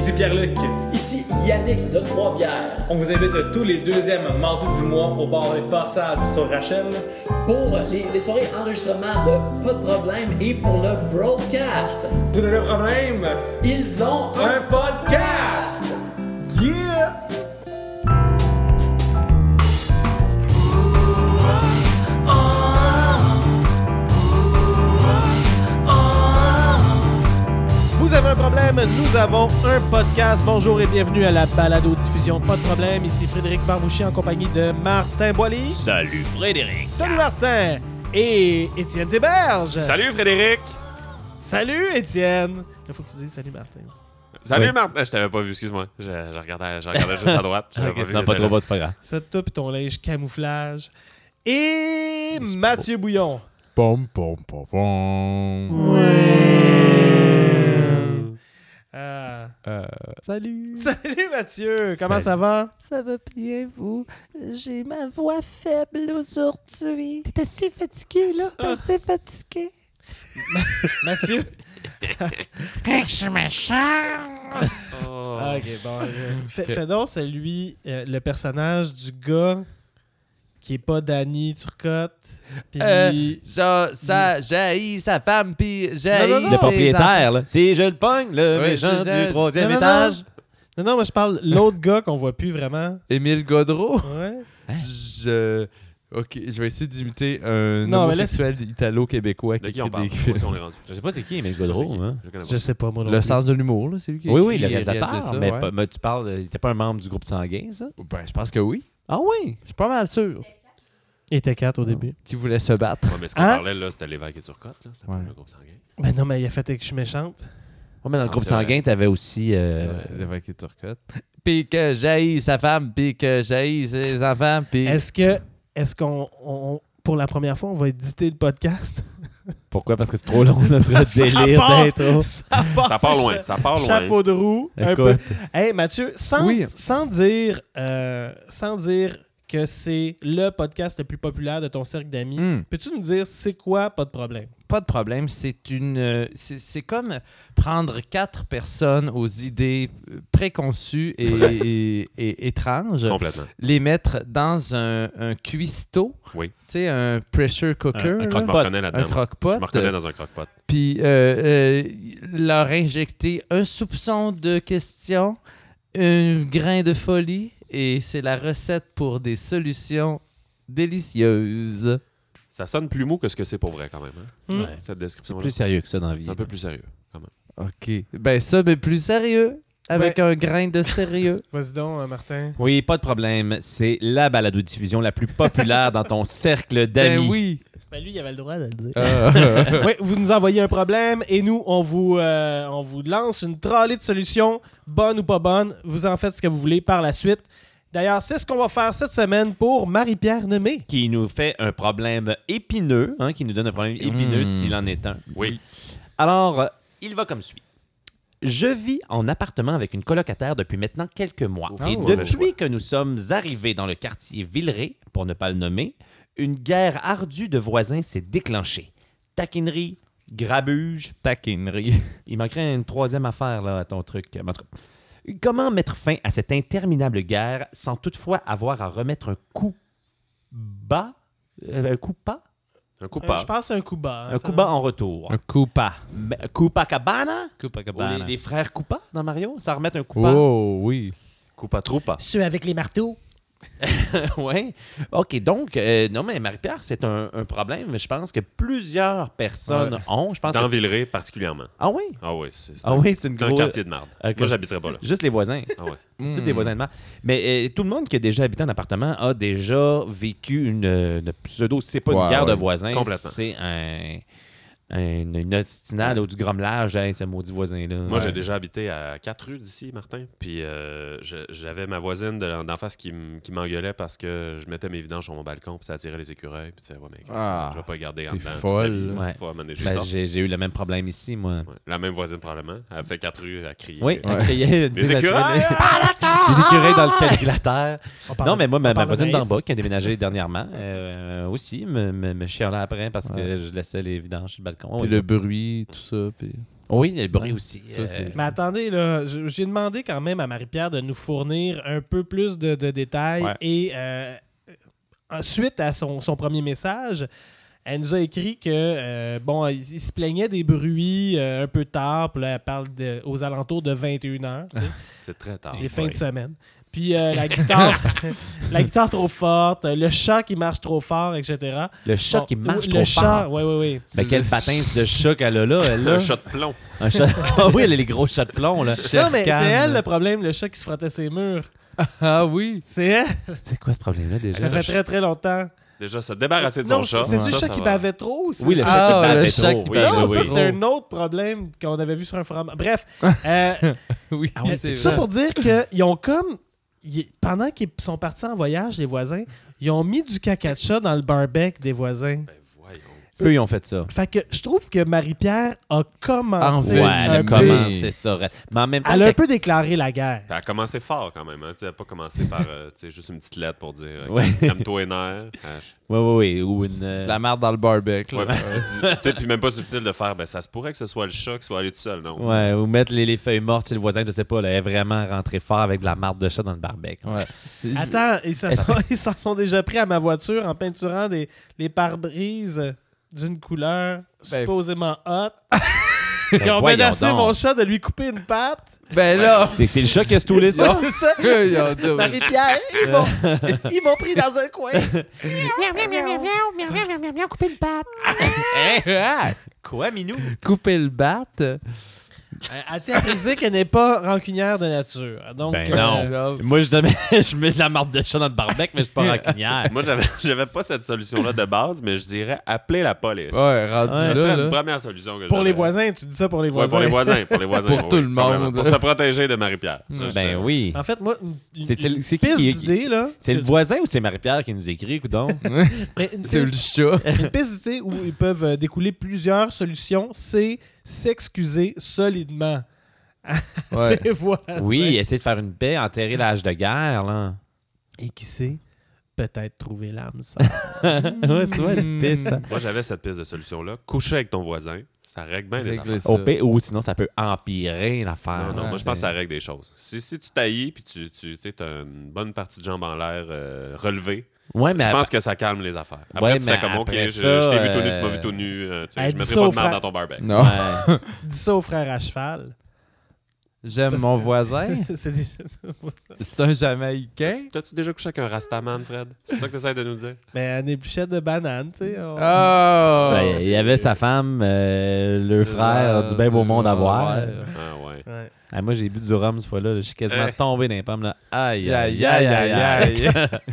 Ici Pierre-Luc. Ici Yannick de Trois-Bières. On vous invite tous les deuxièmes mardis du mois au bar Les Passages sur Rachel. Pour les soirées enregistrement de Pas de problème et pour le broadcast. Vous avez un problème? Ils ont Un podcast! Yeah! Vous avez un problème, nous avons un podcast. Bonjour et bienvenue à la balado-diffusion Pas de problème. Ici Frédéric Barbouchi en compagnie de Martin Boily. Salut Frédéric. Salut Martin. Et Étienne Théberge. Salut Frédéric. Salut Étienne. Il faut que tu dises salut Martin. Salut Oui. Martin. Je t'avais pas vu, excuse-moi. Je regardais juste à droite. J'avais Ok, pas vu. Non, pas trop bas, c'est pas grave. C'est toi et ton linge camouflage. Et Mathieu Bouillon. Pom, pom, pom, pom. Salut. Salut Mathieu. Comment ça va? Ça va bien, vous? J'ai ma voix faible aujourd'hui. T'es assez fatigué, là? T'es assez fatigué. Mathieu. Je suis méchant! Oh. Ah, ok, bon. Fais donc celui, le personnage du gars qui est pas Danny Turcotte. Puis Ça jaillit sa femme, puis Non, jaillit non, non. le ses propriétaire, là. Si je le pogne, le Oui, méchant je- du troisième Non, non, étage. Non, moi je parle l'autre gars qu'on voit plus vraiment. Émile Godreau. Ouais. Ok, je vais essayer d'imiter un Non, mais là, homosexuel italo-québécois De qui qui on écrit parle? des Je sais films. pas si on est rendu. Je sais pas c'est qui, Émile Je sais Godreau. qui. Hein? Je connais pas. Je sais pas, moi non Le plus. sens de l'humour, là, c'est lui qui Oui, oui, écrit le et réalisé réalisateur. ça, Mais, ouais. mais tu parles, il était pas un membre du groupe sanguin, ça? Ben, je pense que oui. Ah oui? Je suis pas mal sûr. Il était 4 au début. Qui voulait se battre. Ouais, mais ce qu'on Hein? parlait là, c'était l'évêque et Turcotte. Là. C'était pas Ouais. le groupe sanguin. Ben non, mais il a fait que je suis méchante. Ouais, mais dans le Ah, groupe c'est sanguin, vrai. t'avais aussi... C'est vrai. L'évêque et Turcotte. Puis que jaillit sa femme, puis que jaillit ses enfants, puis... Est-ce qu'on pour la première fois, on va éditer le podcast? Pourquoi? Parce que c'est trop long, notre délire part- d'intro. Ça part loin. Ça part loin. Chapeau de roue. Un peu. Écoute, Hey Mathieu, sans Oui. dire que c'est le podcast le plus populaire de ton cercle d'amis, peux-tu nous dire c'est quoi Pas de problème? Pas de problème, c'est comme prendre 4 personnes aux idées préconçues et étranges, Complètement. les mettre dans un cuistot, Oui. tu sais, un pressure cooker, Un Je me là, reconnais là-dedans. un moi. croque-pot, Je me reconnais dans un croque-pot. puis leur injecter un soupçon de question, un grain de folie, et c'est la recette pour des solutions délicieuses. Ça sonne plus mou que ce que c'est pour vrai quand même. Hein? Ouais. Cette c'est description-là. plus sérieux que ça dans la vie. C'est un peu plus sérieux quand même. OK. Ben ça, mais plus sérieux, avec un grain de sérieux. Vas-y donc, Martin. Oui, pas de problème. C'est la balado-diffusion la plus populaire dans ton cercle d'amis. Ben oui. Ben lui, il avait le droit de le dire. Ah. Oui, vous nous envoyez un problème et nous, on vous lance une trolley de solutions, bonne ou pas bonne. Vous en faites ce que vous voulez par la suite. D'ailleurs, c'est ce qu'on va faire cette semaine pour Marie-Pierre Nemé. Qui nous fait un problème épineux, hein, qui nous donne un problème épineux s'il en est un. Oui. Alors, il va comme suit. Je vis en appartement avec une colocataire depuis maintenant quelques mois. Oh, Et mauvais choix. depuis que nous sommes arrivés dans le quartier Villeray, pour ne pas le nommer, une guerre ardue de voisins s'est déclenchée. Taquinerie, grabuge. Taquinerie. Il manquerait une troisième affaire là, à ton truc. En tout cas, comment mettre fin à cette interminable guerre sans toutefois avoir à remettre un coup bas? Un coup pas? Un coup Je pas. pense à un coup bas. Un coup bas en retour. Un coupa. Copacabana? Copacabana. Ou des frères Coupa dans Mario? Ça remet un coup bas? Oh oui. Coup pas trop pas. Ceux avec les marteaux. Oui. OK, donc, non, mais Marie-Pierre, c'est un problème, je pense que plusieurs personnes ont. Je pense Dans que... Villeray particulièrement. Ah oui? Ah oui, c'est Ah oui, c'est une un grosse... quartier de merde. Ok. Moi, j'habiterais pas là. Juste les voisins. Ah ouais. Tous des voisins de merde. Mais tout le monde qui a déjà habité en appartement a déjà vécu une pseudo... C'est pas une Ouais, guerre de ouais. voisins. Complètement. C'est une ostinale ou du grommelage, hey, ce maudit voisin-là. Moi, j'ai Ouais. déjà habité à 4 rues d'ici, Martin. Puis j'avais ma voisine d'en face qui m'engueulait parce que je mettais mes vidanges sur mon balcon, puis ça attirait les écureuils. Puis tu fais, ouais, mais Ah, je vais pas garder en t'es dedans. toute folle. la vie, là. Ouais. Faut amener Ben, ça. j'ai eu le même problème ici, moi. Ouais. La même voisine, probablement. Elle fait 4 rues à crier. Oui, Ouais. elle criait... Les écureuils! Les écureuils dans le calculateur. Non, mais moi, ma parle voisine de d'en maïs. bas qui a déménagé dernièrement aussi me chialait après parce que Ouais. je laissais les vidanges sur le balcon. Puis Oui. le bruit, tout ça. Puis... Oui, le bruit aussi. Mais attendez, là, j'ai demandé quand même à Marie-Pierre de nous fournir un peu plus de détails. Ouais. Et suite à son premier message, elle nous a écrit que il se plaignait des bruits un peu tard. Puis là, elle parle aux alentours de 21h, C'est très tard. les fins de semaine. Puis la guitare trop forte, le chat qui marche trop fort, etc. Le chat Bon, qui marche le trop chat, fort. oui. Ben, quelle patence de chat qu'elle a là, elle, là. Un shot de plomb. Un chat. Ah oui, elle a les gros chats de plomb, là. Non, mais c'est elle le problème, le chat qui se frottait ses murs. Ah oui. C'est elle. C'est quoi ce problème-là, déjà? Ça fait très très longtemps. Déjà, se débarrasser de Non, son chat. c'est du ça, chat ça qui va. bavait trop. c'est Oui, le ça? chat qui Ah, bavait le chat trop. qui Oui, bavait Non, oui, ça oui. c'était un autre problème qu'on avait vu sur un forum. Bref, Oui, c'est ça pour dire qu'ils ont comme... pendant qu'ils sont partis en voyage, les voisins, ils ont mis du caca de chat dans le barbecue des voisins. Ben, voyons. Eux, ils ont fait ça. Fait que je trouve que Marie-Pierre a commencé Ouais, un elle a peu... commencé ça. Mais en même temps, Elle a un peu déclaré la guerre. Elle a commencé fort quand même. Hein. Elle n'a pas commencé par juste une petite lettre pour dire Ouais. calme-toi les nerfs. Oui. Ou une. de la merde dans le barbecue. Ouais, là. puis même pas subtil de faire ça se pourrait que ce soit le chat qui soit allé tout seul. Non? Ouais, ou mettre les feuilles mortes chez le voisin, je sais pas, là, elle est vraiment rentrée fort avec de la marde de chat dans le barbecue. Ouais. Attends, ils s'en sont déjà pris à ma voiture en peinturant les pare-brises d'une couleur supposément hot. Ils ont voyons menacé donc. mon chat de lui couper une patte. Ben là. C'est le chat qui a stoulé Ouais, ça? c'est ça. Ils ont dit- Marie-Pierre, ils m'ont pris dans un coin. Ah, Quoi, Minou? couper le bat. Elle tient à préciser qu'elle n'est pas rancunière de nature. Donc, Ben non. Moi, je mets de la marde de chat dans le barbecue, mais je suis pas rancunière. Moi, j'avais pas cette solution-là de base, mais je dirais appeler la police. Ouais, rendu Ouais, Ça là, serait là. une première solution que Pour les j'avais. voisins, tu dis ça pour les Ouais, voisins. pour les voisins. Pour les voisins. Pour tout le monde. complètement. Pour se protéger de Marie-Pierre. Ben oui. En fait, moi, une C'est piste qui- d'idée, là. C'est le voisin ou c'est Marie-Pierre qui nous écrit, coudon? Mais une C'est le piste- chat. Une piste d'idée où ils peuvent découler plusieurs solutions, c'est s'excuser solidement à Ouais. ses voisins. Oui, essayer de faire une paix, enterrer l'âge de guerre, là. Et qui sait, peut-être trouver l'âme sœur. Ouais, c'est vrai, une piste. hein. Moi, j'avais cette piste de solution-là. Coucher avec ton voisin, ça règle bien les Régler affaires. ça. Au pire, ou sinon, ça peut empirer l'affaire. Non, là. moi, je pense que ça règle des choses. Si tu taillis puis tu as une bonne partie de jambes en l'air relevée, Ouais, mais je pense que ça calme les affaires. Après, Ouais, tu fais mais comme, OK, après je ça, t'ai vu tout nu, tu m'as vu tout nu. Hey, Je dis mettrai ça pas au de merde frère. dans ton barbecue. Non. Ouais. Dis ça au frère à cheval. J'aime mon voisin. C'est déjà... C'est un Jamaïcain. T'as-tu déjà couché avec un Rastaman, Fred? C'est ça que tu essaies de nous dire? Mais une épluchette de banane, tu sais. on- Oh! Ben, il y avait sa femme, le frère, du bien beau monde à voir. Ah ouais. Ouais. Ah, moi, j'ai bu du rhum cette fois-là. Je suis quasiment Hey. tombé dans les pommes. Là. Aïe, Aïe, aïe, aïe, aïe.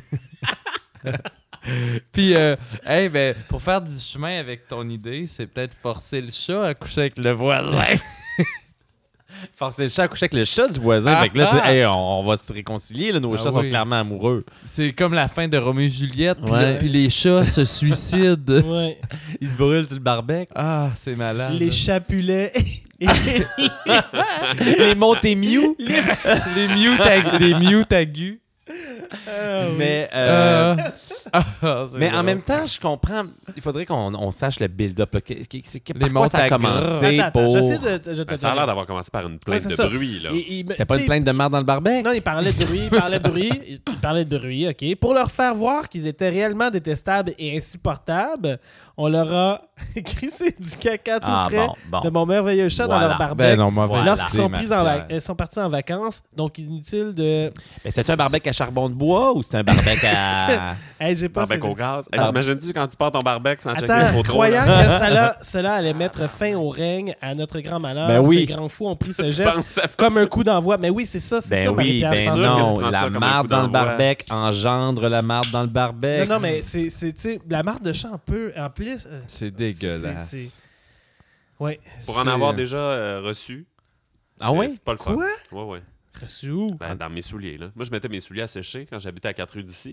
Puis, hey, ben, pour faire du chemin avec ton idée, c'est peut-être forcer le chat à coucher avec le voisin. Forcer le chat à coucher avec le chat du voisin. Ah, fait que là, tu sais, ah. hey, on va se réconcilier. Là, nos Ah chats sont oui. clairement amoureux. C'est comme la fin de Roméo et Juliette, puis Ouais. là, puis les chats se suicident. Ouais. Ils se brûlent sur le barbecue. Ah, c'est malade. Les chapulets. Les Montémiou. les mute aigus. Mais, mais en même temps, je comprends. Il faudrait qu'on sache le build-up. Par quoi ça a commencé Attends, pour... j'essaie de je te Ben, ça a l'air donner. d'avoir commencé par une plainte Ouais, c'est de ça. bruit, là. C'est pas une plainte de merde dans le barbecue? Non, il parlait de bruit, il parlait de bruit, OK. Pour leur faire voir qu'ils étaient réellement détestables et insupportables, on leur a crissé du caca tout frais de mon merveilleux chat dans leur barbecue. Ben non, mauvais Lorsqu'ils sont, idée, sont partis en vacances, donc inutile de... Mais c'était un barbecue à charbon de bois ou c'était un barbecue à... Hey, j'ai pas... Barbecue au gaz. Hey, Ah. t'imagines-tu quand tu pars ton barbecue sans checker Attends, trop trop? croyant là? que cela allait mettre fin au règne, à notre grand malheur, Ben oui. ces grands fous ont pris ce Tu geste penses ça fait- comme un coup d'envoi. Mais oui, c'est ça, Ben oui, Marie-Pierre, je ben pense. sûr que tu non. prends ça La comme un marde coup dans le d'envoi. barbecue engendre la marde dans le barbecue. Non, mais c'est, tu sais, la marque de chat en plus... C'est dégueulasse. Ouais. Pour en avoir déjà reçu. Ah c'est- ouais? C'est pas le fun. Quoi? Ouais, ouais. Reçu où? Ben, dans mes souliers, là. Moi, je mettais mes souliers à sécher quand j'habitais à 4 rues d'ici.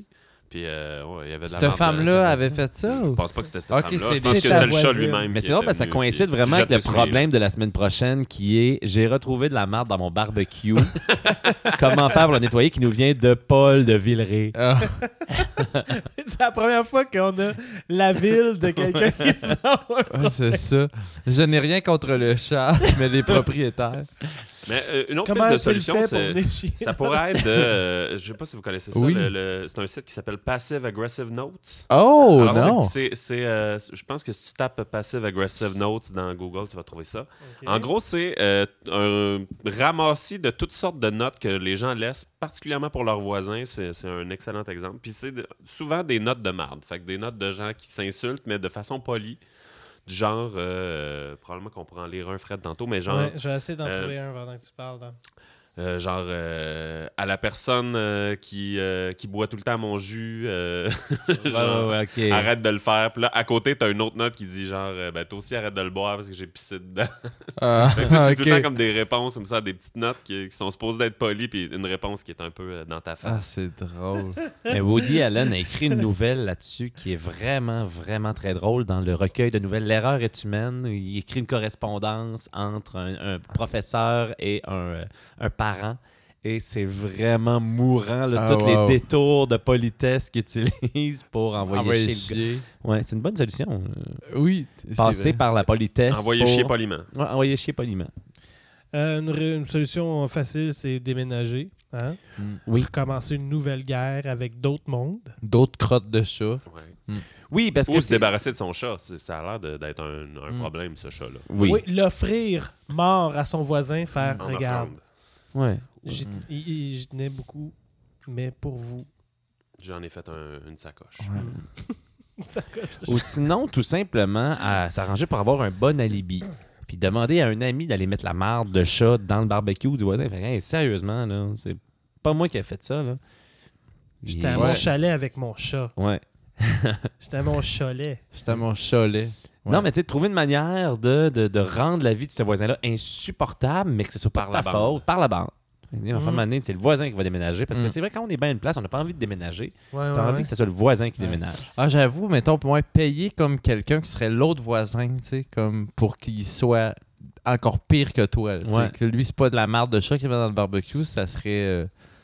Puis, il y avait de la Cette marde, femme-là avait fait ça? Je ou? pense pas que c'était cette Ok, femme-là. c'est Je pense que ta c'était le chat voisine. lui-même. Mais qui c'est drôle était parce que ça venu, coïncide puis vraiment avec jette le souliers, problème de la semaine prochaine qui est j'ai retrouvé de la marde dans mon barbecue. Comment faire pour le nettoyer qui nous vient de Paul de Villeray. Ah, C'est la première fois qu'on a la ville de quelqu'un qui nous envoie un ouais, c'est ça. Je n'ai rien contre le chat, mais les propriétaires. Mais une autre Comment piste de tu le solution, fais pour venir chier? ça pourrait être de. Je sais pas si vous connaissez ça. Oui. C'est un site qui s'appelle Passive Aggressive Notes. Oh, Alors, non! je pense que si tu tapes Passive Aggressive Notes dans Google, tu vas trouver ça. En gros, c'est un ramassis de toutes sortes de notes que les gens laissent, particulièrement pour leurs voisins. C'est un excellent exemple. Puis c'est souvent des notes de marde. Fait que des notes de gens qui s'insultent, mais de façon polie. Du genre, probablement qu'on pourra en lire un, Fred, tantôt, mais genre... Ouais, je vais essayer d'en trouver un pendant que tu parles. Là. À la personne qui boit tout le temps mon jus, genre, Ouais, ok. arrête de le faire. Puis là, à côté, t'as une autre note qui dit genre, ben toi aussi arrête de le boire parce que j'ai pissé dedans. Ah, Fait que ça, c'est ok. tout le temps comme des réponses comme ça, des petites notes qui sont supposées d'être polies, puis une réponse qui est un peu dans ta Ah, face. c'est drôle. Mais Woody Allen a écrit une nouvelle là-dessus qui est vraiment, vraiment très drôle dans le recueil de nouvelles L'erreur est humaine. Il écrit une correspondance entre un professeur et un parent. Et c'est vraiment mourant, là, Ah, tous wow. les détours de politesse qu'il utilise pour envoyer Envoyer chier le gars. chier. Ouais, c'est une bonne solution. Oui. c'est Passer vrai. par la politesse. Envoyer pour- chier poliment. Ouais, envoyer chier poliment. Une solution facile, c'est déménager. Hein? Oui. Commencer une nouvelle guerre avec d'autres mondes. D'autres crottes de chat. Ouais. Oui, parce Ou que se débarrasser de son chat. Ça a l'air d'être un problème, ce chat-là. Oui. Oui, l'offrir mort à son voisin, faire En regarde. offrande. Ouais. J'y tenais beaucoup, mais pour vous. J'en ai fait une sacoche. Ou sinon, tout simplement, à s'arranger pour avoir un bon alibi. Puis demander à un ami d'aller mettre la marde de chat dans le barbecue du voisin. Fait, hey, sérieusement, là, c'est pas moi qui ai fait ça. Là. J'étais à Il- mon Ouais. chalet avec mon chat. Ouais. J'étais à mon chalet. J'étais à mon chalet. Ouais. Non, mais tu sais, trouver une manière de rendre la vie de ce voisin-là insupportable, mais que ce soit pas Par ta la bande. faute, par la bande. En fin de année, c'est le voisin qui va déménager. Parce que Mm. c'est vrai, quand on est bien à une place, on n'a pas envie de déménager. Ouais, T'as envie que ce soit le voisin qui déménage. Ah, j'avoue, mettons, pour moi, payer comme quelqu'un qui serait l'autre voisin, tu sais, comme pour qu'il soit encore pire que toi. là, tu sais, Ouais. Que lui, c'est pas de la marde de chat qui va dans le barbecue, ça serait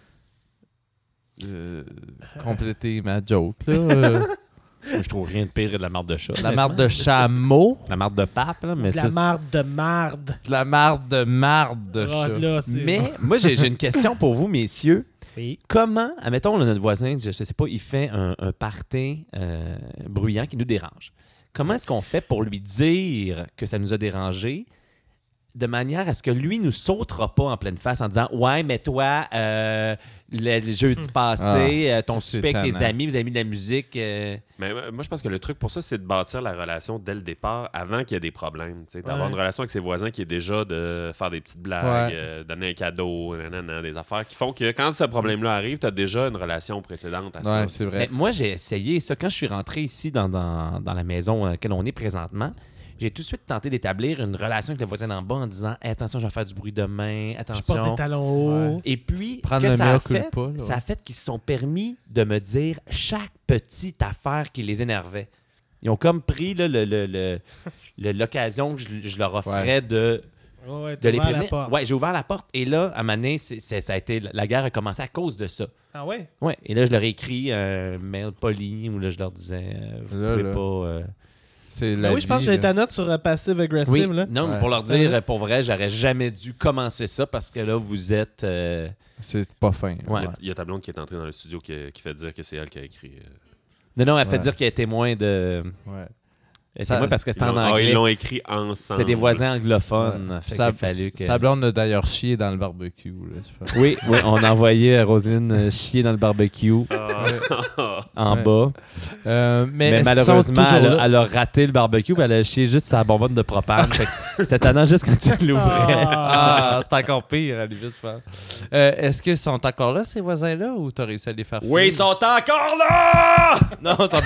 compléter ma joke. Là. Moi, je trouve rien de pire que de la marde de chat. La marde de chameau, La marde de pape, là, mais De la c'est- marde de marde. de la marde de marde de Ah, chat. là, c'est- Mais moi, j'ai une question pour vous, messieurs. Oui. Comment, admettons, là, notre voisin, je sais pas, il fait un party bruyant qui nous dérange. Comment est-ce qu'on fait pour lui dire que ça nous a dérangé de manière à ce que lui nous sautera pas en pleine face en disant « Ouais, mais toi, le jeudi passé, Ah, ton c'est souper avec tes tannant. amis, vous avez mis de la musique. Mais moi, je pense que le truc pour ça, c'est de bâtir la relation dès le départ, avant qu'il y ait des problèmes. Tu sais, d'avoir Ouais. une relation avec ses voisins qui est déjà de faire des petites blagues, Ouais. donner un cadeau, nanana, des affaires qui font que quand ce problème-là arrive, tu as déjà une relation précédente à ça. Ouais, c'est vrai. Mais moi, j'ai essayé ça. Quand je suis rentré ici dans la maison dans laquelle on est présentement, j'ai tout de suite tenté d'établir une relation avec le voisin d'en bas en disant hey, attention, je vais faire du bruit demain, Je porte attention. des talons hauts. Et puis, Prendre ce que le ça mea a fait, culpa, là, ça a fait qu'ils se sont permis de me dire chaque petite affaire qui les énervait. Ils ont comme pris là, l'occasion que je leur offrais de Ouais, de t'as les ouvert la prévenir. porte. Ouais, j'ai ouvert la porte et là, à un moment donné, ça a été, la guerre a commencé à cause de ça. Ah ouais? Ouais, et là, je leur ai écrit un mail poli où là, je leur disais vous Là, pouvez là. pas. C'est Ah la oui, je pense que vie, j'ai là. ta note sur Passive Aggressive. Oui, Là. non, mais Ouais. pour leur dire, Ouais. pour vrai, j'aurais jamais dû commencer ça parce que là, vous êtes. C'est pas fin. Ouais. Il y a ta blonde qui est entrée dans le studio qui fait dire que c'est elle qui a écrit. Non, non, elle fait Ouais. dire qu'elle est témoin de. Ouais. Elle est Ça- témoin parce que c'était en Ils anglais. l'ont écrit ensemble. C'était des voisins anglophones. Ouais. Fait Sa, qu'il a fallu que... sa blonde a d'ailleurs chié dans le barbecue. Là, je pense. Oui, oui, on a envoyé Rosine chier dans le barbecue en Ouais. bas. Mais Mais est-ce qu'ils malheureusement, sont toujours là? elle a raté le barbecue. Elle a chié juste sa bonbonne de propane. Fait que c'était tannant juste quand tu l'ouvrais. Ah, c'est encore pire, à la limite, je pense. Est-ce qu'ils sont encore là, ces voisins-là, ou t'as réussi à les faire Oui, fuir? ils sont encore là! Non, ils sont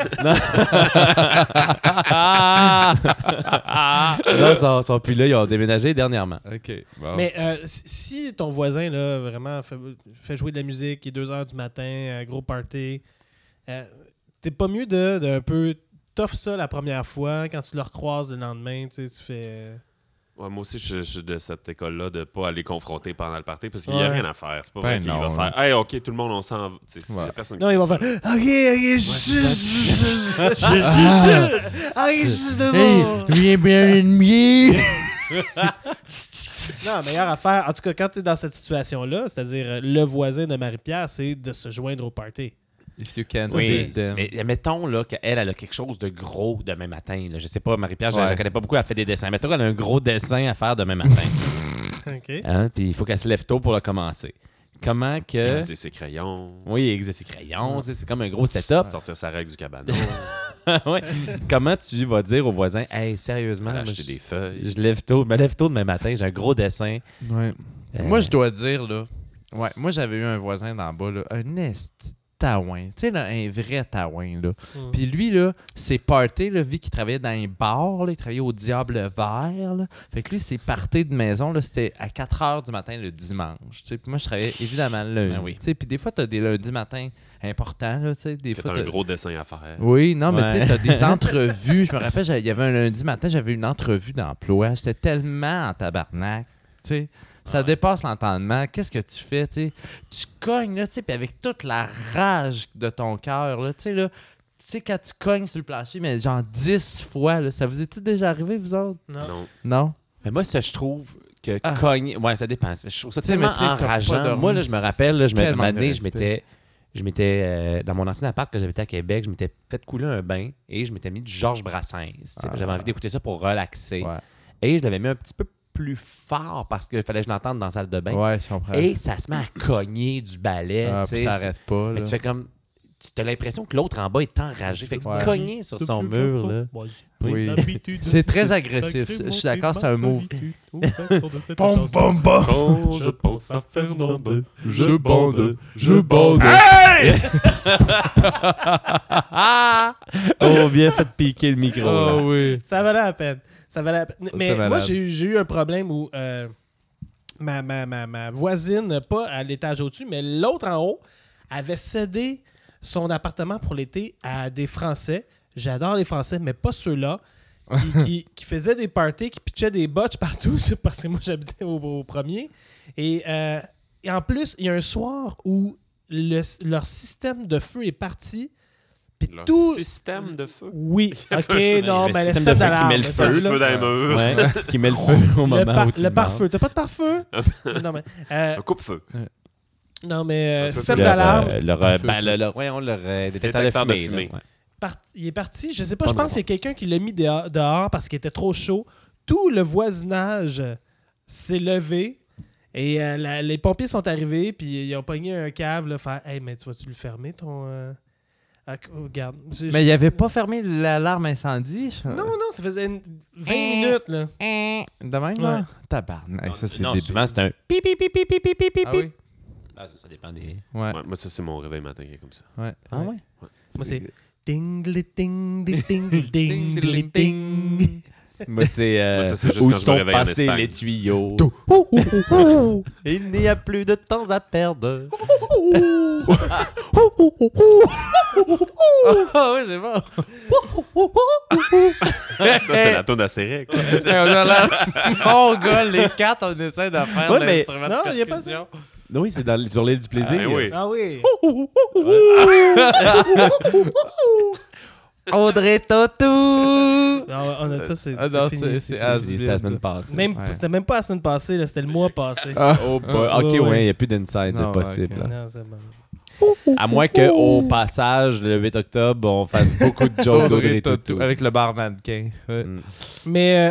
non, ils sont plus là. Ils ont déménagé dernièrement. OK. Bon. Mais si ton voisin là, vraiment fait jouer de la musique, il est 2 h du matin, gros party, t'es pas mieux de un peu tough ça la première fois, quand tu le recroises le lendemain, tu fais... Ouais, moi aussi, je suis de cette école-là de pas aller confronter pendant le party parce qu'il n'y a Ouais. rien à faire. C'est pas Ben vrai qu'il non, va faire « Hey, OK, tout le monde, on s'en va. » Il y Ouais. a personne Non, qui ils vont fait faire ça. OK, je suis de bon. viens bien l'ennemi! Non, meilleure affaire, en tout cas, quand tu es dans cette situation-là, c'est-à-dire le voisin de Marie-Pierre, c'est de se joindre au party. If you can. Oui, them. mais mettons là, qu'elle a quelque chose de gros demain matin. Là. Je sais pas, Marie-Pierre, je Ouais. la connais pas beaucoup, elle fait des dessins. Mettons qu'elle a un gros dessin à faire demain matin. OK. Hein? Puis il faut qu'elle se lève tôt pour le commencer. Comment que... C'est ses crayons, Oui, exercer ses crayons, tu sais, c'est comme un gros setup. sortir sa règle du cabanon, Ouais. Comment tu vas dire aux voisins, hey, sérieusement, aller moi, acheter des feuilles. je me lève tôt demain matin, j'ai un gros dessin. Ouais. Moi, je dois dire, là, moi, j'avais eu un voisin d'en bas, là, un esti taouin. Tu sais, là, un vrai taouin, là. Puis lui, là, ses parties, là, vu qu'il travaillait dans un bar, là, il travaillait au Diable Vert, là. Fait que lui, ses parties de maison, là, c'était à 4 h du matin le dimanche. Tu sais, puis moi, je travaillais évidemment le lundi. Ben oui. Tu sais, puis des fois, t'as des lundis matins importants, là, tu sais. Des Que fois, t'as un t'as- gros dessin à faire. Oui, non, mais Ouais. tu sais, t'as des entrevues. Je me rappelle, il y avait un lundi matin, j'avais une entrevue d'emploi. J'étais tellement en tabarnak, tu sais. Ça dépasse l'entendement. Qu'est-ce que tu fais, tu sais? Tu cognes, là, tu sais, puis avec toute la rage de ton cœur, là, tu sais, là, tu sais, quand tu cognes sur le plancher, mais genre 10 fois, là, ça vous est-il déjà arrivé, vous autres? Non. Non? Mais moi, ça, je trouve que Ah. cogner... Ouais, ça dépend. Je trouve ça Tu sais, tellement mais tu sais, t'as pas enrageant. dormi. Moi, là, je me rappelle, là, Tellement un moment de donné, respect. je m'étais dans mon ancien appart que j'habitais à Québec, je m'étais fait couler un bain et je m'étais mis du Georges Brassens. Tu sais, J'avais envie d'écouter ça pour relaxer. Ouais. Et je l'avais mis un petit peu plus fort parce qu'il fallait que je l'entende dans la salle de bain. Ouais, je comprends. Et ça se met à cogner du balai. Ah, tu puis sais. ça arrête pas, Mais là. tu fais comme... Tu as l'impression que l'autre en bas est enragé. Fait que Ouais. cogner sur son mur, là. Oui. C'est très agressif. Je suis d'accord, c'est un move. Pom, pom, pom. Quand je pense à Fernande, je bande. Oh, bien fait piquer le micro. là. Oh oui. Ça valait la peine. Ça valait la peine. Mais valable. moi, j'ai eu un problème où ma voisine, pas à l'étage au-dessus, mais l'autre en haut, avait cédé son appartement pour l'été à des Français. J'adore les Français, mais pas ceux-là. Qui faisaient des parties, qui pitchaient des botches partout, c'est parce que moi j'habitais au premier. Et en plus, il y a un soir où leur système de feu est parti. Puis Leur tout. système de feu. Oui, ok, Le non, mais le système système de feu qui d'alarme. met le là, feu, Ça celui-là. feu dans les murs. Ouais, qui met le feu au moment où tu Le meurs. pare-feu. T'as pas de pare-feu? Non, mais, Un coupe-feu. non, mais Un feu système feu. d'alarme. Le détecteur de fumée. fumée. là, ouais. Il est parti. Je sais pas, Bonne je pense qu'il y a réponse. quelqu'un qui l'a mis dehors parce qu'il était trop chaud. Tout le voisinage s'est levé. Et les pompiers sont arrivés, puis ils ont pogné un cave, là, faire « Hey, mais tu vas-tu le fermer, ton... regarde. Mais il avait pas fermé l'alarme incendie? Non, ça faisait 20 minutes, là. De même, là? Tabarnak, ça, c'est Non, débile. souvent, c'est un pip, pip, pip, pip, pip, pip, pip, Ah pip. oui? Ah, ça dépend des... Ouais. Ouais, moi, ça, c'est mon réveil matin qui est comme ça. Ouais. Ah ouais? Moi, c'est « Dingli ding ding ding dingli ding. Moi, c'est... Moi, ça, c'est juste où quand je me sont réveille en passés Espagne. les tuyaux? Il n'y a plus de temps à perdre. Ah oui, c'est bon. Ça, c'est la toune d'Astérix. On a l'air mongol, les quatre, on essaie de faire Ouais, mais- l'instrument Non, de y a pas percussion. Oui, c'est sur l'île du plaisir. Ah, oui. Ah oui. Audrey Tautou! Non, on a ça, c'est Ah non, fini. c'est C'était la semaine passée. Même, Ouais. C'était même pas la semaine passée, là, c'était le mois passé. Oh boy. Ok, ouais. ouais, il n'y a plus d'inside Non, possible. ok. là. Non, c'est bon. À moins qu'au passage, le 8 octobre, on fasse beaucoup de jokes d'Audrey Tautou. Avec le bar mannequin. Ouais. Mm. Mais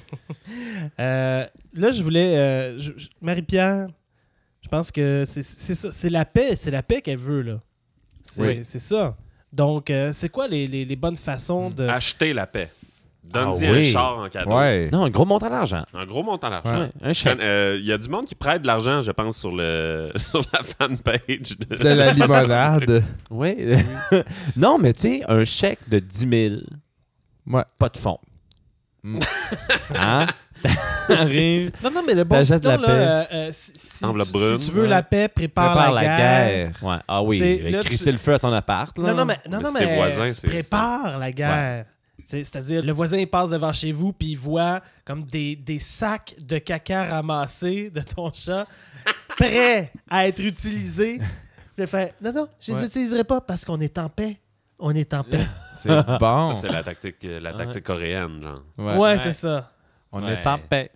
là, je voulais... Marie-Pierre, je pense que c'est ça. C'est la paix qu'elle veut, là. Oui. C'est ça. Donc, c'est quoi les bonnes façons de... Acheter la paix. Donne-y Ah oui. un char en cadeau. Ouais. Non, un gros montant d'argent. Un gros montant d'argent. Ouais, un chèque. Il y a du monde qui prête de l'argent, je pense, sur la fanpage. De la limonade. Oui. Non, mais tu sais, un chèque de 10 000, Ouais. pas de fond. Mm. Hein? Arrive. Non, mais le bon T'achètes dicton, la là, si Enveloppe brune. si tu veux la paix, prépare la guerre. Ouais. Ah oui, C'est- il a là, crissé tu- le feu à son appart. Là. Non, Mais mais si t'es voisin, c'est- prépare la guerre. C'est-à-dire, le voisin il passe devant chez vous puis il voit comme des sacs de caca ramassés de ton chat prêts à être utilisés. Puis il fait non, je les utiliserai pas parce qu'on est en paix. On est en paix. C'est bon. Ça, c'est la tactique coréenne, genre. Ouais, c'est ça. On Ouais. est en paix.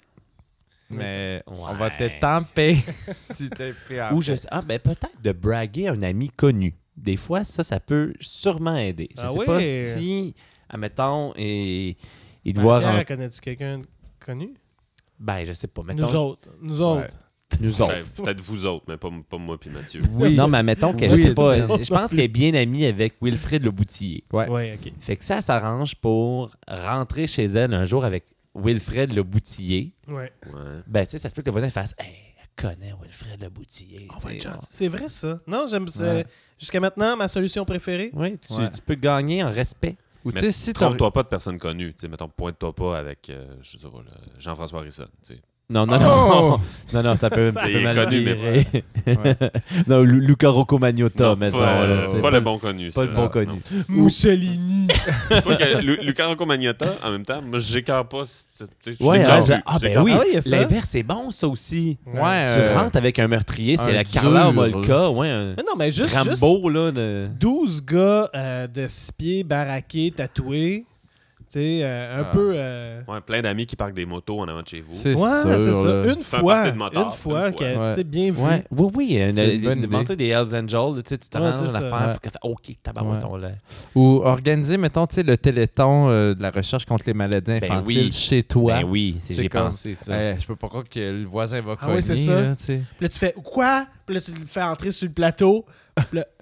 Mais on va t'être en paix si t'es pris en Ou paix. je sais, peut-être de braguer un ami connu. Des fois, ça peut sûrement aider. Je Ah sais oui? pas si, admettons, il doit Pierre, voir elle connais-tu quelqu'un de connu? Ben, je sais pas. Mettons, Nous autres. Ouais. Nous autres. Ben, peut-être vous autres, mais pas moi puis Mathieu. Oui. Non, mais admettons que, Oui, je sais pas, Étienne. je pense qu'elle est bien amie avec Wilfrid Leboutillier. Ouais. Ouais, ok. Fait que ça s'arrange pour rentrer chez elle un jour avec Wilfrid Leboutillier. Ouais. Ouais. Ben, tu sais, ça se peut que le voisin fasse « Hey, elle connaît Wilfrid Leboutillier. » On va tu être sais, gentil. C'est vrai, ça. Non, j'aime ça. Ouais. Jusqu'à maintenant, ma solution préférée. Oui, Ouais. tu peux gagner en respect. Ou tu Mais sais, si t'as... trompe-toi pas de personnes connues. Tu sais, mettons, pointe-toi pas avec, je sais pas, Jean-François Risson. Tu sais. Non, non, Oh! non, ça peut, Ça ça y peut est mal connu, mais virer. Ouais. Non, Luca Rocco-Magnotta, Non, mettons. pas, là, tu sais, pas le bon connu. Pas ça. le bon connu. Mussolini. Quoi que Luca Rocco Magnotta, en même temps, moi, j'écœure pas. Tu sais, je Ouais, l'écœure hein, plus. ah Je ben l'écœure oui, Ah oui, il y a ça. l'inverse, c'est bon, ça aussi. Ouais, Tu rentres avec un meurtrier, c'est un la Carla dur, Homolka, ouais, un Mais non, mais juste Rambo, là. De... 12 gars de 6 pieds, baraqués, tatoués. Tu sais, un peu... Ouais, plein d'amis qui parquent des motos en avant de chez vous. C'est Ouais, sûr, c'est ça. là. Une C'est un fois, party de motard, une fois, une fois. que, Ouais. tu sais, bien vu. Ouais, oui, C'est une bonne le idée. manteau des Hells Angels, tu sais, tu te Ouais, rends c'est ça. l'affaire, Ouais. puis qu'elle fait OK, tabarouette, Ouais. on l'a. Ou organiser, mettons, tu sais, le téléthon de la recherche contre les maladies infantiles oui. chez toi. Ben oui, C'est j'ai comme- pensé ça. Je peux pas croire que le voisin va Ah cogner, oui, c'est ça. là, tu sais. Puis là, tu fais quoi? Puis là, tu le fais entrer sur le plateau. Puis là,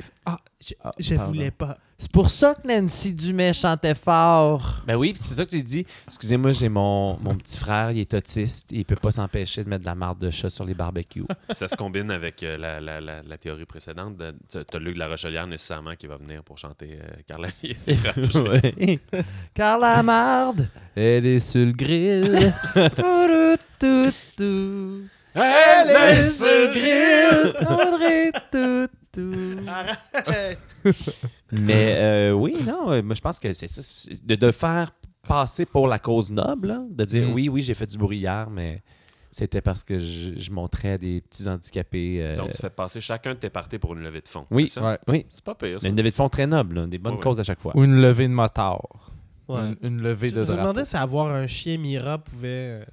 je pardon. voulais pas. C'est pour ça que Nancy Dumais chantait fort. Ben oui, puis c'est ça que tu dis. Excusez-moi, j'ai mon petit frère, il est autiste, il peut pas s'empêcher de mettre de la marde de chat sur les barbecues. Puis ça se combine avec la théorie précédente. T'as Luc de la Rochelière nécessairement qui va venir pour chanter Carla Vie et ses frages. Ouais. Car la marde, elle est sur le grill. Tout. Elle est sur le grill. Tout. Arrête. Mais oui, non, moi je pense que c'est ça. De faire passer pour la cause noble, là, de dire Mm. oui, j'ai fait du bruit hier, mais c'était parce que je montrais à des petits handicapés. Donc, tu fais passer chacun de tes parties pour une levée de fonds. oui, c'est ça? Ouais. oui. C'est pas pire, ça. Mais une levée de fonds très noble, là, des bonnes Ouais, ouais. causes à chaque fois. Ou une levée de motard. Ouais. Une levée Je de me drapeau. demandais si avoir un chien Mira pouvait...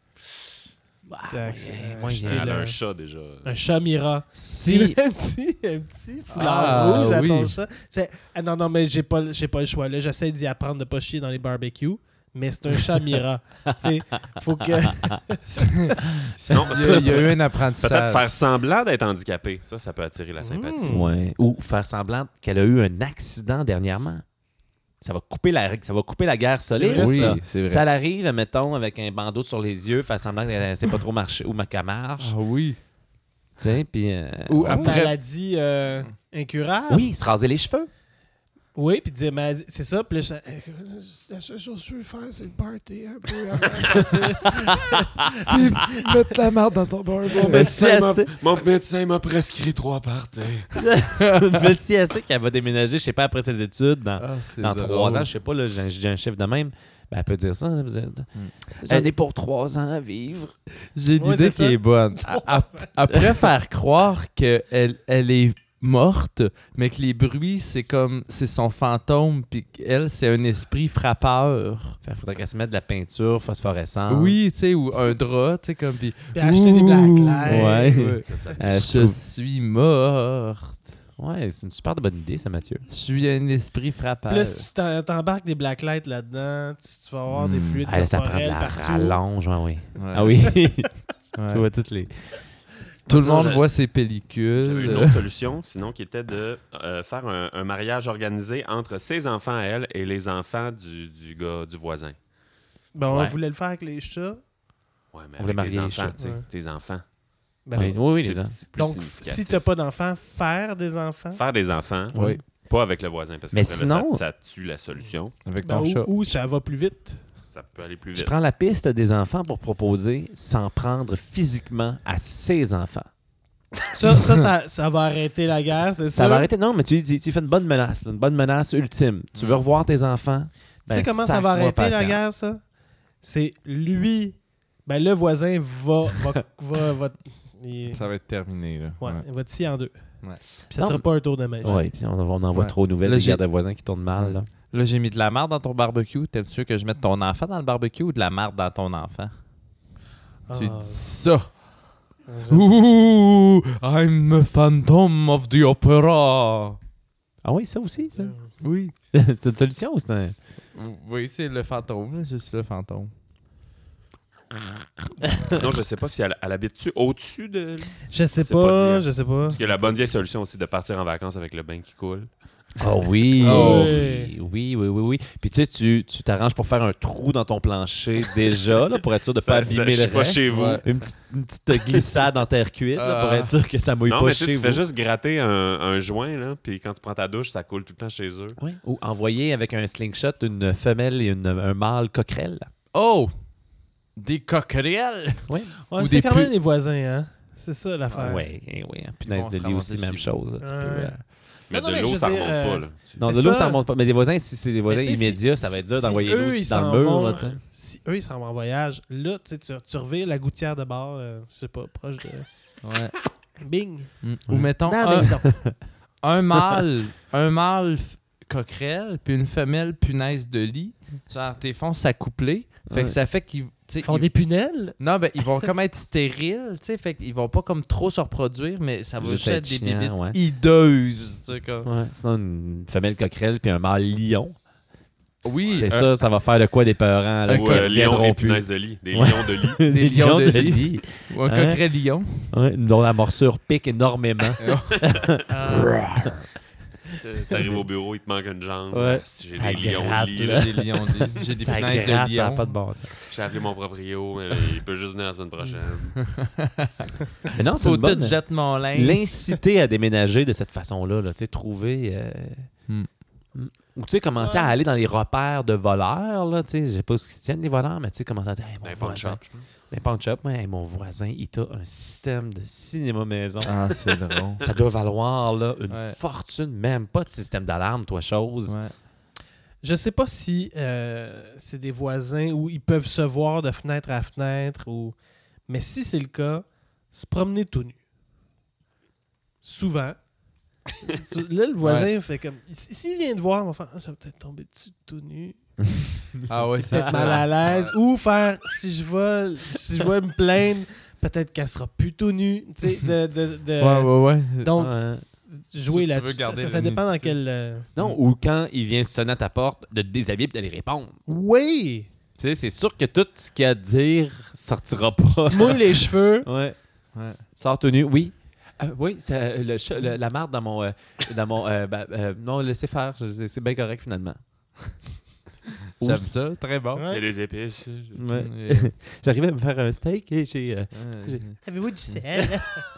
moi, acheter Elle a le- un chat déjà. Un chat Mira. Si, un petit foulard rouge à oui. ton chat. Non, mais j'ai pas le choix. Là, j'essaie d'y apprendre de pas chier dans les barbecues, mais c'est un chat Mira. Tu sais, faut que... Sinon, Il y a eu un apprentissage. peut-être faire semblant d'être handicapé. Ça peut attirer la sympathie. ouais. Ou faire semblant qu'elle a eu un accident dernièrement. Ça va couper la guerre solide. vrai, Oui, ça. c'est vrai. Ça l'arrive, mettons, avec un bandeau sur les yeux, faire semblant qu'elle ne sait pas trop marcher ou qu'elle marche. Ah oui. Tu sais, puis. Ou ouais. après- Maladie incurable. Oui, se raser les cheveux. Oui, puis dire maladie, c'est ça. Puis là, la seule chose que je veux faire, c'est le party un peu. Mettre la marde dans ton barbeau. Mais si assez, Mon médecin m'a prescrit 3 parties. mais si assez qu'elle va déménager, je sais pas, après ses études, dans Dans 3 ans, je sais pas, là, j'ai un chiffre de même. Ben, elle peut dire ça. Là, j'en ai pour 3 ans à vivre. J'ai Ouais, l'idée c'est ça. qui est bonne. Après faire croire qu'elle est morte, mais que les bruits, c'est son fantôme, puis qu'elle, c'est un esprit frappeur. Il faudrait qu'elle se mette de la peinture phosphorescente. Oui, tu sais, ou un drap, tu sais, comme... Puis Puis acheter des blacklights. Ouais. Je suis morte. Ouais, c'est une super bonne idée, ça, Mathieu. Je suis un esprit frappeur. Puis là, si tu t'embarques des blacklights là-dedans, tu vas avoir des fluides Ah, ça prend de corporels la partout. rallonge, ouais, oui. Ouais. Ah oui. Ouais. Tu vois toutes les. Tout le Sinon, monde j'avais- voit ses J'avais pellicules. une autre solution, sinon, qui était de faire un mariage organisé entre ses enfants à elle et les enfants du gars, du voisin. Ben, on Ouais. voulait le faire avec les chats. Ouais, mais On voulait avec marier tes les enfants, chats, tu sais, ouais. tes enfants. Ben, Oui, oui, C'est- les gens. c'est plus donc, significatif. si t'as pas d'enfants, faire des enfants. Faire des enfants, Oui, pas avec le voisin, parce que Mais après, là, sinon- ça tue la solution. avec Ben, ton chat. ou ça va plus vite. ça peut aller plus Je vite. prends la piste des enfants pour proposer s'en prendre physiquement à ses enfants. Ça va arrêter la guerre, c'est ça? Ça va arrêter. Non, mais tu fais une bonne menace ultime. Tu veux revoir tes enfants? Tu sais comment ça va arrêter la guerre, ça? C'est lui. Ben, le voisin va Ça va être terminé, là. ouais, il va te scier en deux. Ouais. Puis ça Non, sera pas un tour de magie. Oui, on en voit Ouais. trop de nouvelles Là, des j'ai- guerres de voisins qui tournent mal. Là. Là, j'ai mis de la marde dans ton barbecue. T'aimes-tu que je mette ton enfant dans le barbecue ou de la marde dans ton enfant? Tu Ah. dis ça. Ouh, I'm a phantom of the opera. Ah oui, ça aussi, ça. Oui. C'est une solution ou c'est un... Oui, c'est le fantôme, là, juste le fantôme. Sinon, je sais pas si elle habite-tu au-dessus de... Je sais C'est pas pas, dit. je sais pas. Parce qu'il y a la bonne vieille solution aussi de partir en vacances avec le bain qui coule. Oh oui. Oh. Oui. Puis tu sais, tu t'arranges pour faire un trou dans ton plancher déjà, là, pour être sûr de ne pas abîmer je le sais pas reste. chez vous. Ouais. Une petite glissade en terre cuite, là, pour Ah. être sûr que ça mouille Non, pas mais tu chez fais vous. juste gratter un joint, là, puis quand tu prends ta douche, ça coule tout le temps chez eux. Oui. Ou envoyer avec un slingshot une femelle et un mâle coquerelle. Oh! Des coquerelles! Ouais, Ou c'est des quand même les voisins, hein? C'est ça l'affaire. Oui. Punaise vont de se lit aussi, ramasser même chez chose. Tu Ouais. peux, Mais Non, de mais l'eau, je ça veux remonte dire, pas, là. Non, C'est de l'eau, ça. ça remonte pas. Mais des voisins, si c'est des voisins Mais tu sais, immédiats, ça va être dur si d'envoyer eux, l'eau ils dans s'en le mur. vont, Là, tu sais. si eux, ils s'en vont en voyage, là, tu revires la gouttière de bord, je sais pas, proche de... Ouais. Bing! Ou mettons Dans la maison. un mâle coquerelle, puis une femelle punaise de lit. Genre, tes fonds s'accoupler. Fait que Ouais. ça fait qu'ils. tu sais, Ils font ils- des punelles? Non, ben, ils vont comme être stériles, tu sais. Fait qu'ils vont pas comme trop se reproduire, mais ça va Juste juste être être des chiant, bébites ouais. hideuses, tu sais, comme. Ouais. Sinon, une femelle coquerelle puis un mâle lion. Oui, Et ça va faire de quoi des peurants? Là, un qui Ou coq- lion reviendront et plus. punaise de lit. Des Ouais. lions de lit. Des lions de lit. ou un Hein? coquerel lion. Ouais, dont la morsure pique énormément. T'arrives au bureau, il te manque une jambe. Ouais. J'ai Ça des lions gratte, de lit. là. J'ai des lions de lit. J'ai des Ça punaises gratte, de ça n'a lion. pas de bon sens. J'ai appelé mon proprio, mais il peut juste venir la semaine prochaine. Mais non, c'est Faut une tout bonne... jette mon linge. L'inciter à déménager de cette façon-là, là, tu sais, trouver... Ou tu sais, commencer à aller dans les repères de voleurs, là, tu sais, je sais pas ce qu'ils se tiennent, les voleurs, mais tu sais, commencer à dire, hey, mon Dans les pawn voisin, shops, je pense. dans les pawn shops, ouais, hey, mon voisin, il t'a un système de cinéma maison. Ah, c'est drôle. Ça doit valoir, là, une Ouais. fortune, même pas de système d'alarme, toi, chose. Ouais. Je sais pas si c'est des voisins où ils peuvent se voir de fenêtre à fenêtre, ou... mais si c'est le cas, se promener tout nu. Souvent. Là, le voisin fait comme... S'il vient te voir, il va faire « ça va peut-être tomber dessus tout nu. Ah ouais, c'est Peut-être mal à l'aise. » Ou faire « si je vais me plaindre, peut-être qu'elle sera plus tout nue. » Tu sais, Ouais. Donc, Ouais. jouer Tu veux là-dessus. garder Ça la dépend dans nudité. quel... Non, ou quand il vient sonner à ta porte, de te déshabiller et d'aller répondre. Oui! Tu sais, c'est sûr que tout ce qu'il y a à dire sortira pas. Mouille les cheveux. Ouais. Ouais. Sors tout nu, oui. Oui, c'est, la marde dans mon... non, laissez faire. C'est bien correct, finalement. Ou- J'aime ça, très bon. Il y a des épices. Ouais. Ouais. J'arrivais à me faire un steak et j'ai... Avez-vous du sel?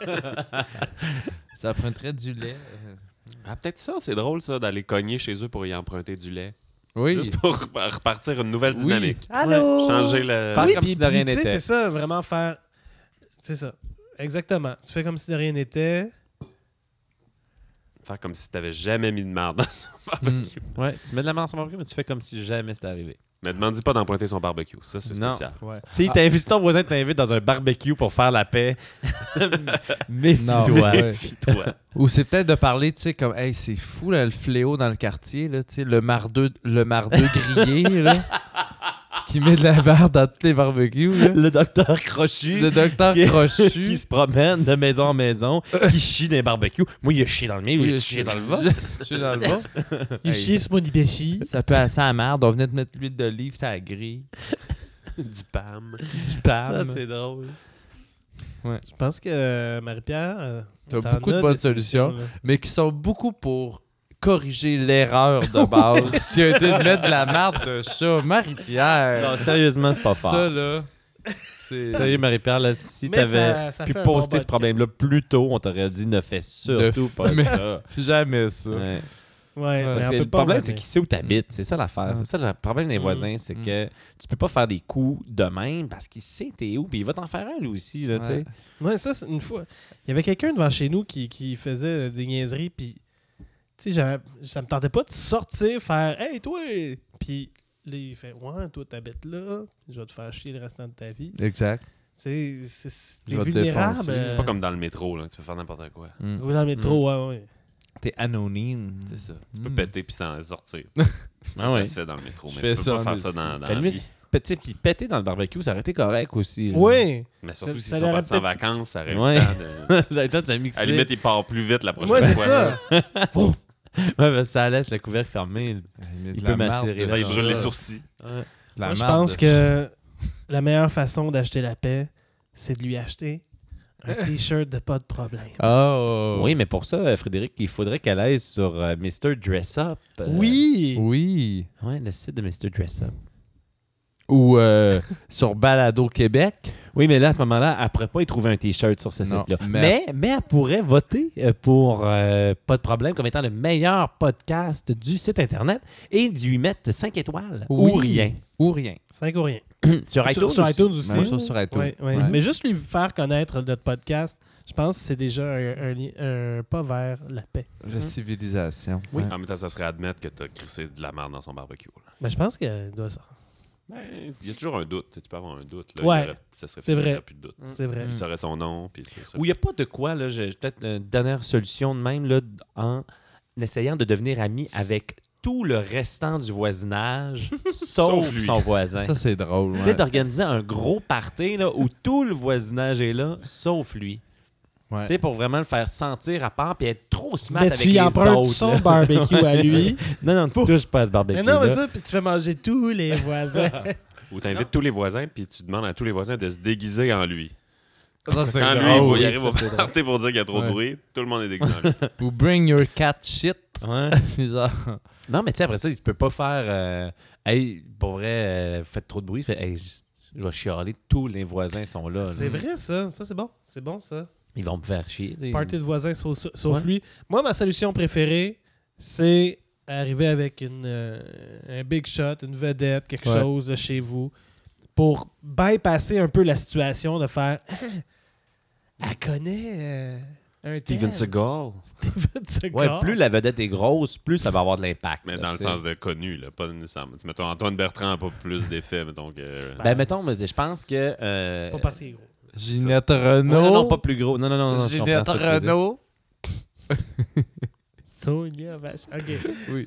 Ça prendrait du lait. Ah, peut-être ça, c'est drôle, ça, d'aller cogner chez eux pour y emprunter du lait. Oui. Juste pour repartir une nouvelle Oui. dynamique. Allô? Changer le... Faire Oui, comme puis- si de rien puis, tu sais, n'était. c'est ça, vraiment faire... C'est ça. Exactement. Tu fais comme si de rien n'était. Faire comme si t'avais jamais mis de marde dans son Mm. barbecue. Ouais, tu mets de la marde sur mon barbecue, mais tu fais comme si jamais c'était arrivé. Mais demande-y pas d'emprunter son barbecue. Ça, c'est Non. spécial. Ouais. Si t'invites ton voisin t'invite dans un barbecue pour faire la paix, méfie-toi. Non, ouais. Méfie-toi. Ou c'est peut-être de parler, tu sais, comme, hey, c'est fou, là, le fléau dans le quartier, là, tu sais, le mardeux grillé, là, qui met de la barre dans tous les barbecues, là. Le docteur Crochu Le docteur qui Crochu. qui se promène de maison en maison, qui chie dans les barbecues. Moi, il a chié dans le mien, Oui, il a chié dans le bas. Je suis dans le bas. Il Hey. chie sur mon ibéchi. Ça peut assez à la merde. On venait de mettre l'huile d'olive, ça a grille. Du PAM. Du Ça, PAM. c'est drôle. Je pense que Marie-Pierre... T'as t'en beaucoup de as bonnes des solutions. là. Mais qui sont beaucoup pour corriger l'erreur de base qui a été de mettre de la marde de chat. Marie-Pierre. Non, sérieusement, c'est pas fort. Ça, là, c'est... Sérieux, Marie-Pierre, là, si Mais t'avais ça pu fait un bon poster ce podcast. problème-là plus tôt, on t'aurait dit ne fais surtout pas mais- ça. Jamais ça. Ouais. Ouais, mais Parce on que peut le pas problème, vraiment. c'est qu'il sait où tu habites. C'est ça l'affaire. C'est ça le problème des voisins. C'est que tu peux pas faire des coups de même parce qu'il sait t'es où. Puis il va t'en faire un, lui aussi. Là, tu sais. Ouais, ça, c'est une fois. Il y avait quelqu'un devant chez nous qui faisait des niaiseries, puis tu sais, ça me tentait pas de sortir, faire Hey, toi! Puis là, il fait Ouais, toi, t'habites là, je vais te faire chier le restant de ta vie. Exact. Tu sais, Je t'es vais te vulnérable. défoncer. C'est pas comme dans le métro, là. Tu peux faire n'importe quoi. Ou dans le métro, ouais. T'es anonyme. C'est ça. Tu peux péter puis s'en sortir. Ah ouais. Ça se fait dans le métro. Je Mais fais tu peux ça, pas faire mais ça dans À la la limite, vie. puis péter dans le barbecue, ça aurait été correct aussi. là. Oui. Mais surtout Ça s'ils sont l'aurait partis en peut-être- vacances, ça aurait eu Ouais. le temps de... Ça aurait été de se mixer. À la limite, il part plus vite la prochaine Ouais, c'est fois. ça. Ouais, parce que ça laisse le couvercle fermé. Il peut macérer. Là, il brûle les ça. sourcils. Moi, je pense que la meilleure façon d'acheter la paix, c'est de lui acheter un T-shirt de pas de problème. Oh. Oui, mais pour ça, Frédéric, il faudrait qu'elle aille sur Mr. Dress Up. Oui! Oui. Ouais, le site de Mr. Dress Up. Ou sur Balado Québec. Oui, mais là, à ce moment-là, elle ne pourrait pas y trouver un T-shirt sur ce Non, site-là. mais- Mais elle pourrait voter pour Pas de problème comme étant le meilleur podcast du site Internet et lui mettre 5 étoiles. Oui. Ou rien. Ou rien. 5 ou rien. Sur iTunes. Sur iTunes aussi. Même chose sur iTunes. Ouais, ouais. Ouais. Mais juste lui faire connaître notre podcast, je pense que c'est déjà un pas vers la paix. La civilisation. Oui. Ouais. En même temps, ça serait admettre que t'as crissé de la merde dans son barbecue. Là. Mais je pense qu'elle doit ça. Ben, il y a toujours un doute. Tu peux avoir un doute. Là. Ouais. Il y aurait- ça serait C'est il y vrai. aurait plus de doute. C'est vrai. Il saurait son nom. Puis ça serait Où il n'y a pas de quoi, là, j'ai peut-être une dernière solution de même, là, en essayant de devenir ami avec tout le restant du voisinage, sauf Sauf lui. son voisin. Ça, c'est drôle. Tu ouais. sais, d'organiser un gros party là, où tout le voisinage est là, sauf lui. Ouais. Tu sais, pour vraiment le faire sentir à part puis être trop smart Mais avec tu y les empruntes autres. son là. barbecue à lui. Non, tu touches pas à ce barbecue. Mais non, mais ça, puis tu fais manger tous les voisins. Ou t'invites tous les voisins, puis tu demandes à tous les voisins de se déguiser en lui. Ça, c'est Quand lui, drôle. il Oui, arrive ça, au c'est drôle. party pour dire qu'il y a trop de Ouais. bruit, tout le monde est déguisé en lui. Ou bring your cat shit. Ouais. Genre, Non, mais tu sais, après ça, il peut pas faire hey, pour vrai, vous faites trop de bruit. Fait, hey, je vais chialer, tous les voisins sont là. là. C'est vrai, ça. Ça, c'est bon. C'est bon, ça. Ils vont me faire chier. tu sais. Party de voisins sauf Ouais. lui. Moi, ma solution préférée, c'est arriver avec un big shot, une vedette, quelque Ouais. chose de chez vous, pour bypasser un peu la situation de faire elle connaît un Steven tel. Seagal. Steven Seagal. Ouais, plus la vedette est grosse, plus ça va avoir de l'impact. Mais là, dans le tu sais. sens de connu, là, pas nécessairement. Tu mettons, Antoine Bertrand n'a pas plus d'effet, mettons que... Ben, mettons, mais je pense que. Pas parce qu'il est gros. Ginette Ouais, Renault. non, pas plus gros. Non, je comprends Ginette ce que tu veux dire. Renault. Sonia vache. OK. Oui.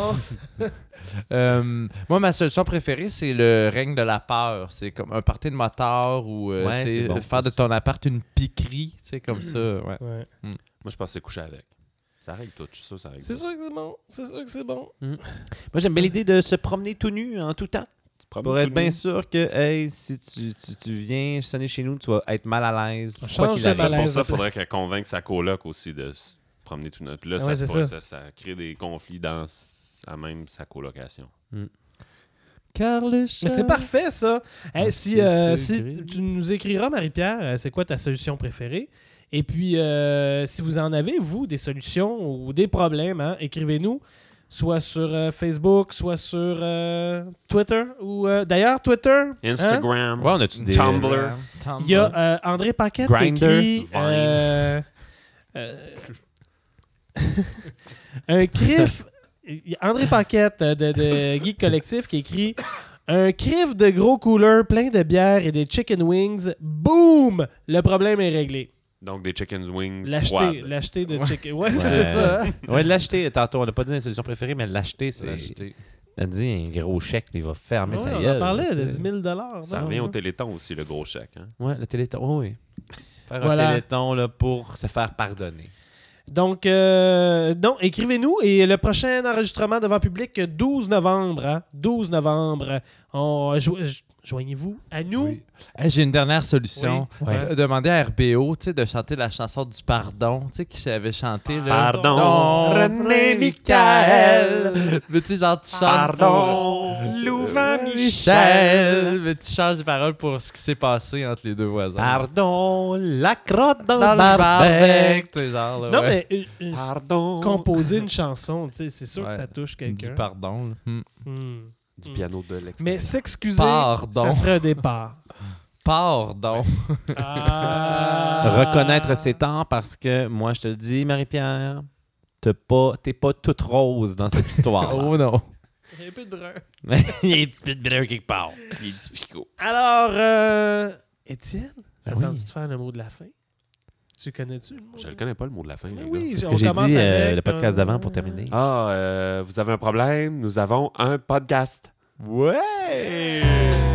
Bon. Moi, ma solution préférée, c'est le règne de la peur. C'est comme un party de motard ou Ouais, tu sais, c'est bon, faire ça de aussi. ton appart une piquerie, tu sais, comme ça. Ouais. Ouais. Moi, je pense que c'est coucher avec. Ça règle tout, je suis sûr que ça règle C'est tout. sûr que c'est bon. C'est sûr que c'est bon. Moi, j'aime bien l'idée de se promener tout nu en tout temps. Pour être bien sûr que, hey, si tu viens sonner chez nous, tu vas être mal à l'aise. On Quoi change qu'il de arrive. malaise. Pour ça, de il faudrait place. qu'elle convainque sa coloc aussi de se promener tout notre. Puis là, Ouais, c'est ça crée des conflits dans à même sa colocation. Car le Mais c'est parfait, ça. Hey, Ah, si c'est gris. tu nous écriras, Marie-Pierre, c'est quoi ta solution préférée? Et puis, si vous en avez, vous, des solutions ou des problèmes, hein, écrivez-nous, soit sur Facebook, soit sur Twitter. Ou d'ailleurs, Twitter, hein? Instagram, Ouais, on a-tu des. Tumblr. Il y a André Paquette qui Grindr, écrit un crif. Il y a André Paquette de Geek Collectif qui écrit un crif de gros coolers plein de bière et des chicken wings. Boum! Le problème est réglé. Donc des chicken wings L'acheter froides. de chicken. Ouais, Ouais. c'est ça. Ouais, l'acheter, tantôt, on n'a pas dit la solution préférée, mais l'acheter, c'est. L'acheter. On a dit un gros chèque, il va fermer Ouais, sa on gueule. en parlait de tu sais. 10 000 Ça non? revient au Téléthon aussi, le gros chèque. Hein? Ouais, le téléthon. Oui. Faire Voilà. un téléthon là, pour se faire pardonner. Donc, écrivez-nous. Et le prochain enregistrement devant public, 12 novembre. Hein? 12 novembre. On joignez-vous à nous. Oui. Hey, j'ai une dernière solution. Oui. Ouais. Demander à RBO de chanter la chanson du pardon, tu sais, qui avait chanté. Là. Pardon, Non, René Michael. Mais tu sais, genre, tu chantes. Pardon, Louvain Michel. Mais tu changes les paroles pour ce qui s'est passé entre les deux voisins. Pardon, la crotte dans, Dans le barbecue. tu sais, genre. Là, Non, ouais. mais Pardon. composer une chanson, tu sais, c'est sûr que Ouais. ça touche Du quelqu'un. pardon. Là. Hmm. Du piano de l'extérieur. Mais s'excuser, Pardon. ça serait un départ. Pardon. Reconnaître ses torts parce que, moi, je te le dis, Marie-Pierre, t'es pas toute rose dans cette histoire. Oh non. Il y a un peu de brun. Il y a un petit peu de brun quelque part. Il est du picot. Alors, Étienne, ça Ben tente oui. de faire le mot de la fin? Tu connais-tu le mot? Je le connais pas, le mot de la fin, les gars. Oui, C'est ce on que j'ai commence dit avec, le podcast d'avant pour terminer. Ah, vous avez un problème? Nous avons un podcast. Ouais!